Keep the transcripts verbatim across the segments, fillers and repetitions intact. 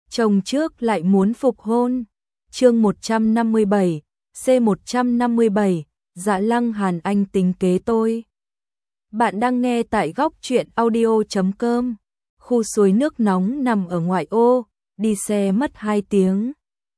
chồng trước lại muốn phục hôn. Chương một trăm năm mươi bảy, C một trăm năm mươi bảy, Dạ Lăng Hàn anh tính kế tôi. Bạn đang nghe tại góc truyện audio chấm com. Khu suối nước nóng nằm ở ngoại ô, đi xe mất hai tiếng.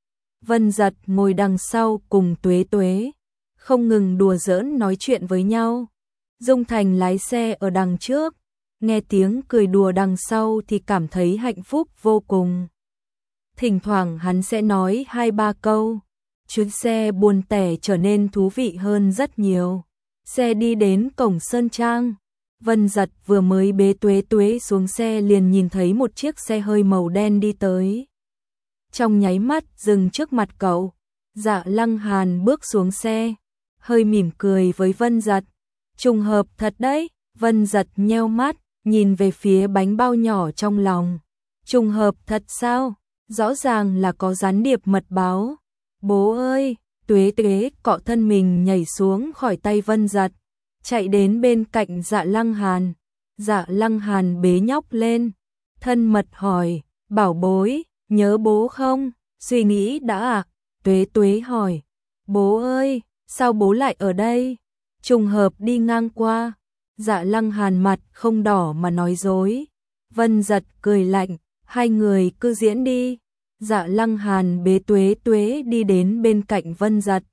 Vân Giật ngồi đằng sau cùng Tuế Tuế, không ngừng đùa giỡn nói chuyện với nhau. Dung Thành lái xe ở đằng trước, nghe tiếng cười đùa đằng sau thì cảm thấy hạnh phúc vô cùng. Thỉnh thoảng hắn sẽ nói hai ba câu, chuyến xe buồn tẻ trở nên thú vị hơn rất nhiều. Xe đi đến cổng Sơn Trang, Vân Giật vừa mới bế Tuế Tuế xuống xe liền nhìn thấy một chiếc xe hơi màu đen đi tới. Trong nháy mắt dừng trước mặt cậu, Dạ Lăng Hàn bước xuống xe, hơi mỉm cười với Vân Giật. Trùng hợp thật đấy, Vân Giật nheo mắt, nhìn về phía bánh bao nhỏ trong lòng. Trùng hợp thật sao? Rõ ràng là có gián điệp mật báo. Bố ơi, Tuế Tuế cọ thân mình nhảy xuống khỏi tay Vân Giật, chạy đến bên cạnh Dạ Lăng Hàn. Dạ Lăng Hàn bế nhóc lên, thân mật hỏi, bảo bối, nhớ bố không? Suy nghĩ đã à? Tuế Tuế hỏi, bố ơi, sao bố lại ở đây? Trùng hợp đi ngang qua. Dạ Lăng Hàn mặt không đỏ mà nói dối. Vân Giật cười lạnh, hai người cứ diễn đi. Dạ Lăng Hàn bế Tuế Tuế đi đến bên cạnh Vân Giật.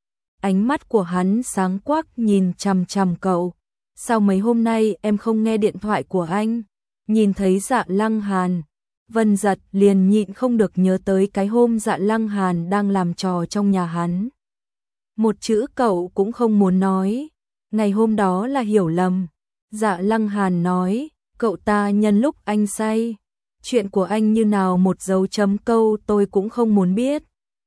Ánh mắt của hắn sáng quắc nhìn chằm chằm cậu. Sao mấy hôm nay em không nghe điện thoại của anh? Nhìn thấy Dạ Lăng Hàn, Vân Giật liền nhịn không được nhớ tới cái hôm Dạ Lăng Hàn đang làm trò trong nhà hắn. Một chữ cậu cũng không muốn nói. Ngày hôm đó là hiểu lầm. Dạ Lăng Hàn nói, cậu ta nhân lúc anh say. Chuyện của anh như nào một dấu chấm câu tôi cũng không muốn biết.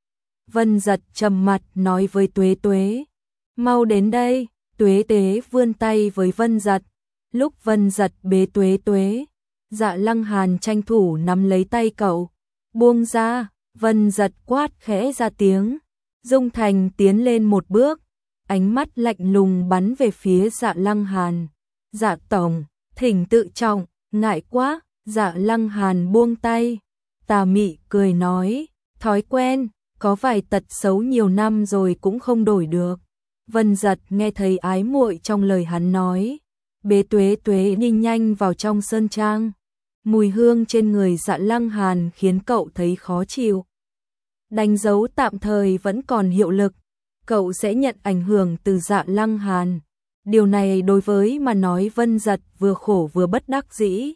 Vân Giật trầm mặt nói với Tuế Tuế, mau đến đây. Tuế Tuế vươn tay với Vân Giật. Lúc Vân Giật bế Tuế Tuế, Dạ Lăng Hàn tranh thủ nắm lấy tay cậu. Buông ra. Vân Giật quát khẽ ra tiếng. Dung Thành tiến lên một bước, ánh mắt lạnh lùng bắn về phía Dạ Lăng Hàn. Dạ tổng, thỉnh tự trọng, ngại quá. Dạ Lăng Hàn buông tay, tà mị cười nói, thói quen, có vài tật xấu nhiều năm rồi cũng không đổi được. Vân Giật nghe thấy ái muội trong lời hắn nói, bế Tuế Tuế đi nhanh vào trong sơn trang. Mùi hương trên người Dạ Lăng Hàn khiến cậu thấy khó chịu. Đánh dấu tạm thời vẫn còn hiệu lực, cậu sẽ nhận ảnh hưởng từ Dạ Lăng Hàn. Điều này đối với mà nói Vân Giật vừa khổ vừa bất đắc dĩ.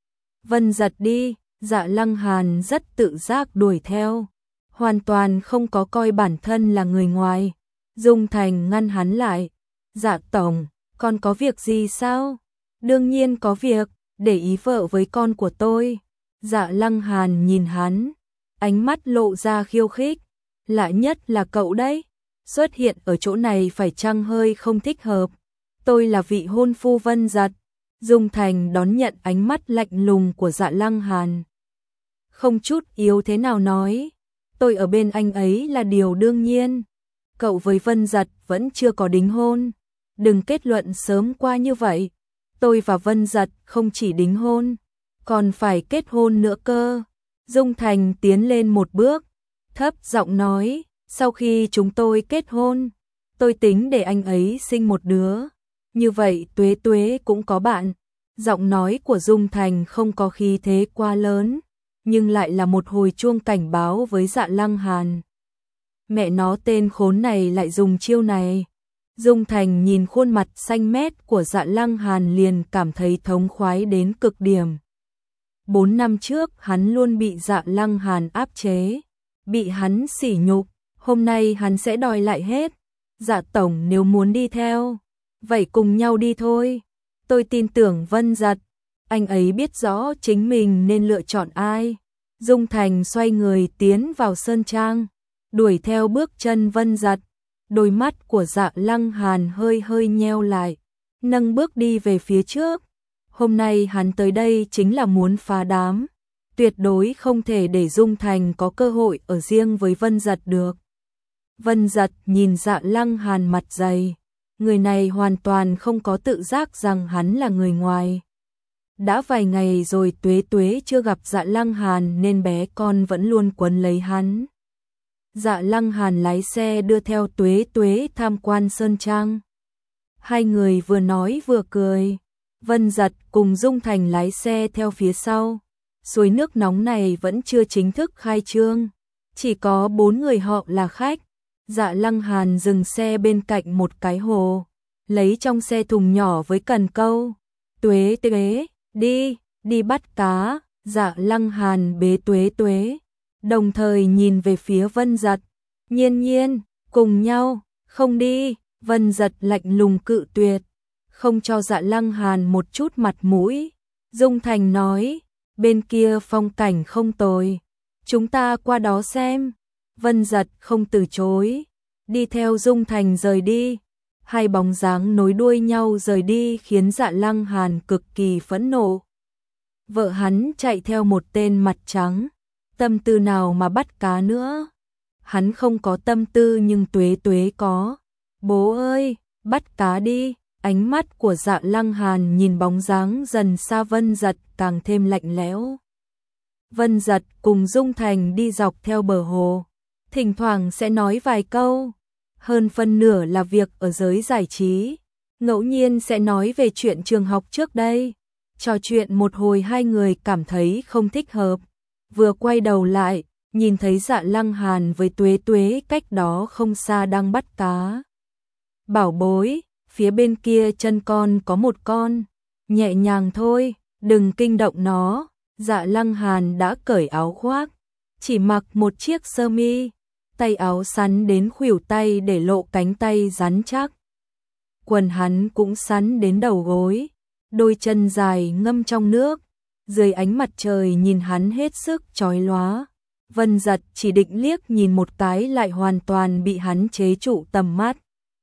Vân Giật đi. Dạ Lăng Hàn rất tự giác đuổi theo, hoàn toàn không có coi bản thân là người ngoài. Dung Thành ngăn hắn lại. Dạ tổng, con có việc gì sao? Đương nhiên có việc, để ý vợ với con của tôi. Dạ Lăng Hàn nhìn hắn, ánh mắt lộ ra khiêu khích. Lạ nhất là cậu đấy, xuất hiện ở chỗ này phải chăng hơi không thích hợp. Tôi là vị hôn phu Vân Giật. Dung Thành đón nhận ánh mắt lạnh lùng của Dạ Lăng Hàn, không chút yếu thế nào nói, tôi ở bên anh ấy là điều đương nhiên. Cậu với Vân Giật vẫn chưa có đính hôn, đừng kết luận sớm qua như vậy. Tôi và Vân Giật không chỉ đính hôn, còn phải kết hôn nữa cơ. Dung Thành tiến lên một bước, thấp giọng nói, sau khi chúng tôi kết hôn, tôi tính để anh ấy sinh một đứa. Như vậy Tuế Tuế cũng có bạn. Giọng nói của Dung Thành không có khí thế quá lớn, nhưng lại là một hồi chuông cảnh báo với Dạ Lăng Hàn. Mẹ nó, tên khốn này lại dùng chiêu này. Dung Thành nhìn khuôn mặt xanh mét của Dạ Lăng Hàn liền cảm thấy thống khoái đến cực điểm. Bốn năm trước hắn luôn bị Dạ Lăng Hàn áp chế, bị hắn sỉ nhục, hôm nay hắn sẽ đòi lại hết. Dạ tổng, nếu muốn đi theo, vậy cùng nhau đi thôi. Tôi tin tưởng Vân Giật, anh ấy biết rõ chính mình nên lựa chọn ai. Dung Thành xoay người tiến vào sơn trang, đuổi theo bước chân Vân Giật. Đôi mắt của Dạ Lăng Hàn hơi hơi nheo lại, nâng bước đi về phía trước. Hôm nay hắn tới đây chính là muốn phá đám, tuyệt đối không thể để Dung Thành có cơ hội ở riêng với Vân Giật được. Vân Giật nhìn Dạ Lăng Hàn mặt dày, người này hoàn toàn không có tự giác rằng hắn là người ngoài. Đã vài ngày rồi Tuế Tuế chưa gặp Dạ Lăng Hàn nên bé con vẫn luôn quấn lấy hắn. Dạ Lăng Hàn lái xe đưa theo Tuế Tuế tham quan Sơn Trang. Hai người vừa nói vừa cười. Vân Giật cùng Dung Thành lái xe theo phía sau. Suối nước nóng này vẫn chưa chính thức khai trương. Chỉ có bốn người họ là khách. Dạ Lăng Hàn dừng xe bên cạnh một cái hồ. Lấy trong xe thùng nhỏ với cần câu. Tuế Tuế, đi, đi bắt cá. Dạ Lăng Hàn bế Tuế Tuế. Đồng thời nhìn về phía Vân Giật. Nhiên Nhiên, cùng nhau, không đi. Vân Giật lạnh lùng cự tuyệt. Không cho Dạ Lăng Hàn một chút mặt mũi. Dung Thành nói, bên kia phong cảnh không tồi. Chúng ta qua đó xem. Vân Giật không từ chối. Đi theo Dung Thành rời đi. Hai bóng dáng nối đuôi nhau rời đi khiến Dạ Lăng Hàn cực kỳ phẫn nộ. Vợ hắn chạy theo một tên mặt trắng. Tâm tư nào mà bắt cá nữa. Hắn không có tâm tư nhưng Tuế Tuế có. Bố ơi, bắt cá đi. Ánh mắt của Dạ Lăng Hàn nhìn bóng dáng dần xa Vân Giật càng thêm lạnh lẽo. Vân Giật cùng Dung Thành đi dọc theo bờ hồ. Thỉnh thoảng sẽ nói vài câu. Hơn phân nửa là việc ở giới giải trí. Ngẫu nhiên sẽ nói về chuyện trường học trước đây. Trò chuyện một hồi hai người cảm thấy không thích hợp. Vừa quay đầu lại, nhìn thấy Dạ Lăng Hàn với Tuế Tuế cách đó không xa đang bắt cá. Bảo bối, phía bên kia chân con có một con. Nhẹ nhàng thôi, đừng kinh động nó. Dạ Lăng Hàn đã cởi áo khoác. Chỉ mặc một chiếc sơ mi. Tay áo sắn đến khuỷu tay để lộ cánh tay rắn chắc. Quần hắn cũng sắn đến đầu gối. Đôi chân dài ngâm trong nước. Dưới ánh mặt trời nhìn hắn hết sức chói lóa. Vân Giật chỉ định liếc nhìn một cái lại hoàn toàn bị hắn chế trụ tầm mắt.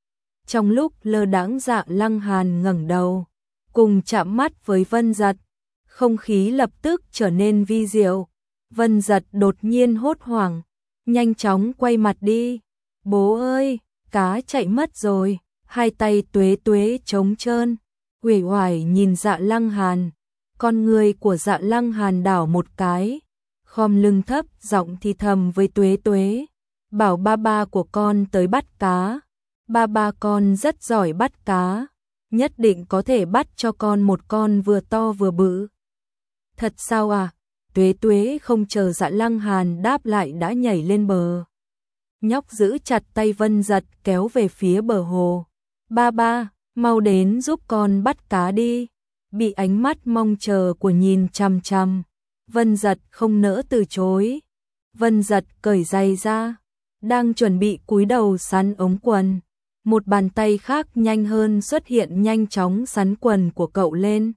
Trong lúc lơ đãng Dạ Lăng Hàn ngẩng đầu, cùng chạm mắt với Vân Giật, không khí lập tức trở nên vi diệu. Vân Giật đột nhiên hốt hoảng, nhanh chóng quay mặt đi. Bố ơi, cá chạy mất rồi. Hai tay Tuế Tuế trống trơn, uể oải nhìn Dạ Lăng Hàn. Con người của Dạ Lăng Hàn đảo một cái, khom lưng thấp giọng thì thầm với Tuế Tuế, bảo ba ba của con tới bắt cá. Ba ba con rất giỏi bắt cá, nhất định có thể bắt cho con một con vừa to vừa bự. Thật sao à? Tuế Tuế không chờ Dạ Lăng Hàn đáp lại đã nhảy lên bờ. Nhóc giữ chặt tay Vân Giật kéo về phía bờ hồ. Ba ba, mau đến giúp con bắt cá đi. Bị ánh mắt mong chờ của nhìn chằm chằm, Vân Giật không nỡ từ chối. Vân Giật cởi giày ra, đang chuẩn bị cúi đầu sắn ống quần. Một bàn tay khác nhanh hơn xuất hiện nhanh chóng sắn quần của cậu lên.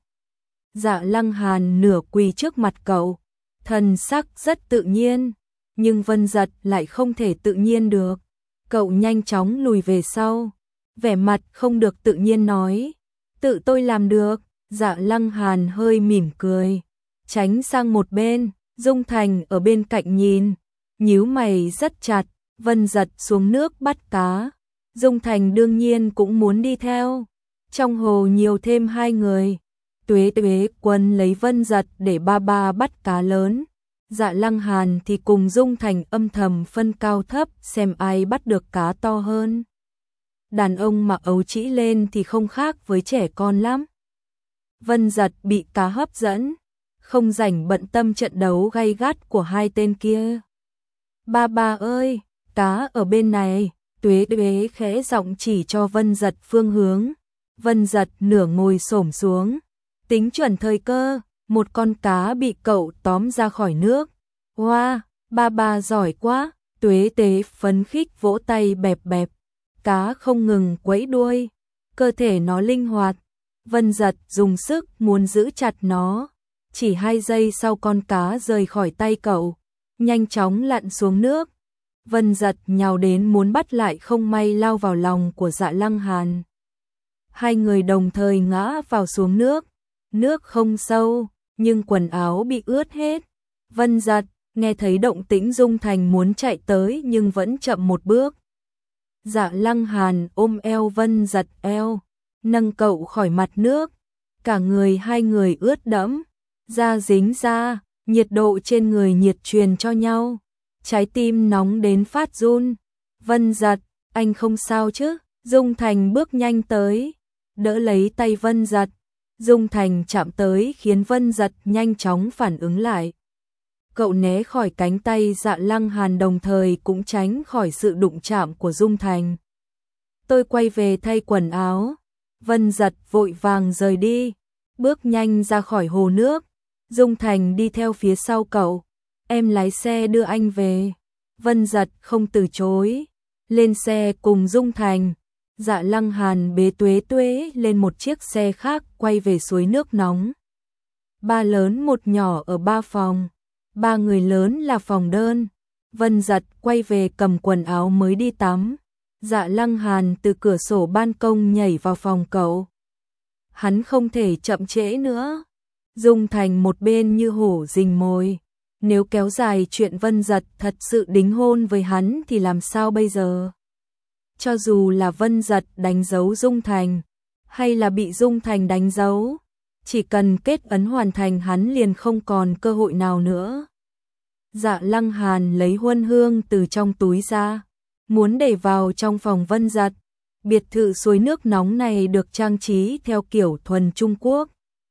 Dạ Lăng Hàn nửa quỳ trước mặt cậu, thần sắc rất tự nhiên, nhưng Vân Giật lại không thể tự nhiên được. Cậu nhanh chóng lùi về sau, vẻ mặt không được tự nhiên nói, tự tôi làm được. Dạ Lăng Hàn hơi mỉm cười, tránh sang một bên. Dung Thành ở bên cạnh nhìn, nhíu mày rất chặt. Vân Giật xuống nước bắt cá, Dung Thành đương nhiên cũng muốn đi theo. Trong hồ nhiều thêm hai người. Tuế Tuế quấn lấy Vân Giật để ba ba bắt cá lớn. Dạ Lăng Hàn thì cùng Dung Thành âm thầm phân cao thấp xem ai bắt được cá to hơn. Đàn ông mà ấu trĩ lên thì không khác với trẻ con lắm. Vân Giật bị cá hấp dẫn, không rảnh bận tâm trận đấu gay gắt của hai tên kia. Ba ba ơi, cá ở bên này. Tuế Tuế khẽ giọng chỉ cho Vân Giật phương hướng. Vân Giật nửa ngồi xổm xuống, tính chuẩn thời cơ, một con cá bị cậu tóm ra khỏi nước. Wow, ba ba giỏi quá. Tuế Tuế phấn khích vỗ tay bẹp bẹp. Cá không ngừng quẫy đuôi, cơ thể nó linh hoạt. Vân Giật dùng sức muốn giữ chặt nó. Chỉ hai giây sau con cá rời khỏi tay cậu, nhanh chóng lặn xuống nước. Vân Giật nhào đến muốn bắt lại không may lao vào lòng của Dạ Lăng Hàn. Hai người đồng thời ngã vào xuống nước. Nước không sâu, nhưng quần áo bị ướt hết. Vân Giật nghe thấy động tĩnh Dung Thành muốn chạy tới nhưng vẫn chậm một bước. Dạ Lăng Hàn ôm eo Vân Giật eo, nâng cậu khỏi mặt nước. cả người hai người ướt đẫm, da dính da, nhiệt độ trên người nhiệt truyền cho nhau, trái tim nóng đến phát run. Vân Giật, anh không sao chứ? Dung Thành bước nhanh tới, đỡ lấy tay Vân Giật. Dung Thành chạm tới khiến Vân Giật nhanh chóng phản ứng lại. Cậu né khỏi cánh tay Dạ Lăng Hàn đồng thời cũng tránh khỏi sự đụng chạm của Dung Thành. Tôi quay về thay quần áo. Vân Giật vội vàng rời đi, bước nhanh ra khỏi hồ nước. Dung Thành đi theo phía sau cậu. Em lái xe đưa anh về. Vân Giật không từ chối. Lên xe cùng Dung Thành. Dạ Lăng Hàn bế Tuế Tuế lên một chiếc xe khác quay về suối nước nóng. Ba lớn một nhỏ ở ba phòng. Ba người lớn là phòng đơn. Vân Giật quay về cầm quần áo mới đi tắm. Dạ Lăng Hàn từ cửa sổ ban công nhảy vào phòng cậu. Hắn không thể chậm trễ nữa. Dung Thành một bên như hổ rình mồi. Nếu kéo dài chuyện Vân Giật thật sự đính hôn với hắn thì làm sao bây giờ? Cho dù là Vân Giật đánh dấu Dung Thành, hay là bị Dung Thành đánh dấu, chỉ cần kết ấn hoàn thành hắn liền không còn cơ hội nào nữa. Dạ Lăng Hàn lấy huân hương từ trong túi ra, muốn để vào trong phòng Vân Giật. Biệt thự suối nước nóng này được trang trí theo kiểu thuần Trung Quốc.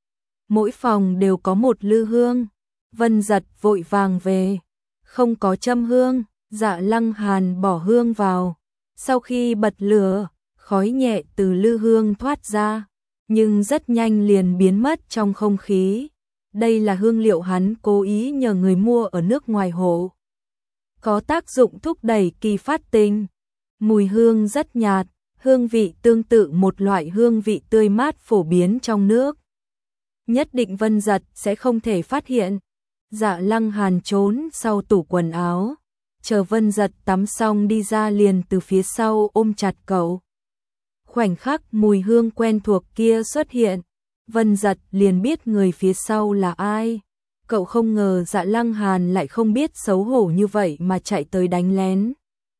Mỗi phòng đều có một lư hương. Vân Giật vội vàng về, không có châm hương. Dạ Lăng Hàn bỏ hương vào. Sau khi bật lửa, khói nhẹ từ lư hương thoát ra, nhưng rất nhanh liền biến mất trong không khí. Đây là hương liệu hắn cố ý nhờ người mua ở nước ngoài hộ. Có tác dụng thúc đẩy kỳ phát tình. Mùi hương rất nhạt, hương vị tương tự một loại hương vị tươi mát phổ biến trong nước. Nhất định Vân Giật sẽ không thể phát hiện. Dạ Lăng Hàn trốn sau tủ quần áo. Chờ Vân Giật tắm xong đi ra liền từ phía sau ôm chặt cậu. Khoảnh khắc mùi hương quen thuộc kia xuất hiện, Vân Giật liền biết người phía sau là ai. Cậu không ngờ Dạ Lăng Hàn lại không biết xấu hổ như vậy mà chạy tới đánh lén.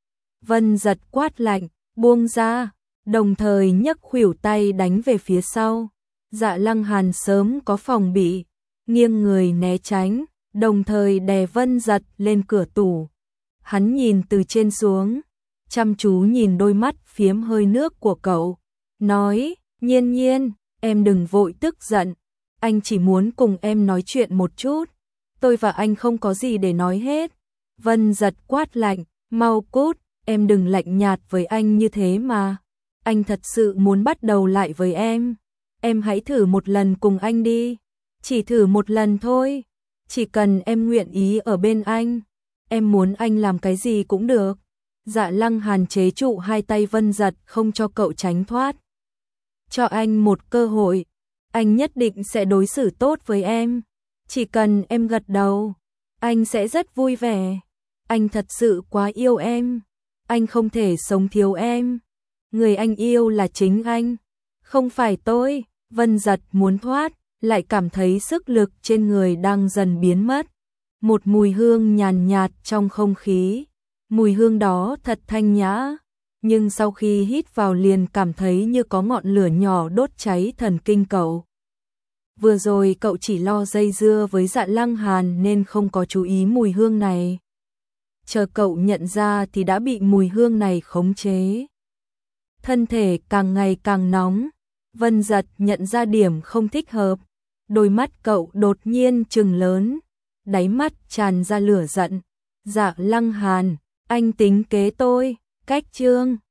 Vân Giật quát lạnh, buông ra, đồng thời nhấc khuỷu tay đánh về phía sau. Dạ Lăng Hàn sớm có phòng bị, nghiêng người né tránh, đồng thời đè Vân Giật lên cửa tủ. Hắn nhìn từ trên xuống, chăm chú nhìn đôi mắt phiếm hơi nước của cậu, nói, Nhiên Nhiên, em đừng vội tức giận, anh chỉ muốn cùng em nói chuyện một chút, tôi và anh không có gì để nói hết. Vân Giật quát lạnh, mau cút, em đừng lạnh nhạt với anh như thế mà, anh thật sự muốn bắt đầu lại với em, em hãy thử một lần cùng anh đi, chỉ thử một lần thôi, chỉ cần em nguyện ý ở bên anh. Em muốn anh làm cái gì cũng được. Dạ Lăng Hàn chế trụ hai tay Vân Giật không cho cậu tránh thoát. Cho anh một cơ hội, anh nhất định sẽ đối xử tốt với em. Chỉ cần em gật đầu, anh sẽ rất vui vẻ. Anh thật sự quá yêu em. Anh không thể sống thiếu em. Người anh yêu là chính anh, không phải tôi. Vân Giật muốn thoát, lại cảm thấy sức lực trên người đang dần biến mất. Một mùi hương nhàn nhạt trong không khí, mùi hương đó thật thanh nhã, nhưng sau khi hít vào liền cảm thấy như có ngọn lửa nhỏ đốt cháy thần kinh cậu. Vừa rồi cậu chỉ lo dây dưa với Dạ Lăng Hàn nên không có chú ý mùi hương này. Chờ cậu nhận ra thì đã bị mùi hương này khống chế. Thân thể càng ngày càng nóng, Vân Giật nhận ra điểm không thích hợp, đôi mắt cậu đột nhiên trừng lớn. Đáy mắt tràn ra lửa giận. Dạ Lăng Hàn, anh tính kế tôi, cách chương.